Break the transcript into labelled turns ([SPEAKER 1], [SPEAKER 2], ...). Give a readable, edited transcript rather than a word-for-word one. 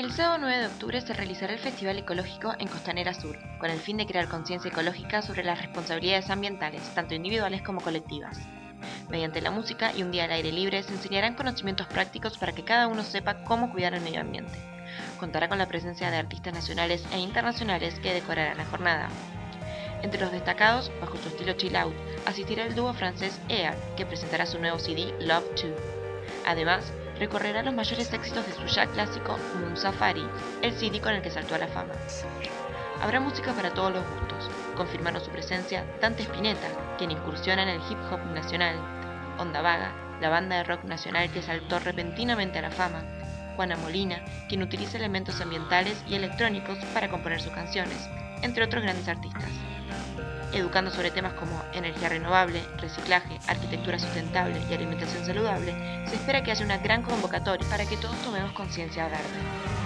[SPEAKER 1] El sábado 9 de octubre se realizará el Festival Ecológico en Costanera Sur, con el fin de crear conciencia ecológica sobre las responsabilidades ambientales, tanto individuales como colectivas. Mediante la música y un día al aire libre se enseñarán conocimientos prácticos para que cada uno sepa cómo cuidar el medio ambiente. Contará con la presencia de artistas nacionales e internacionales que decorarán la jornada. Entre los destacados, bajo su estilo chill out, asistirá el dúo francés EAR, que presentará su nuevo CD Love 2. Además, recorrerá los mayores éxitos de su ya clásico Moon Safari, el CD con el que saltó a la fama. Habrá música para todos los gustos, confirmando su presencia Dante Spinetta, quien incursiona en el hip hop nacional, Onda Vaga, la banda de rock nacional que saltó repentinamente a la fama, Juana Molina, quien utiliza elementos ambientales y electrónicos para componer sus canciones, entre otros grandes artistas. Educando sobre temas como energía renovable, reciclaje, arquitectura sustentable y alimentación saludable, se espera que haya una gran convocatoria para que todos tomemos conciencia verde.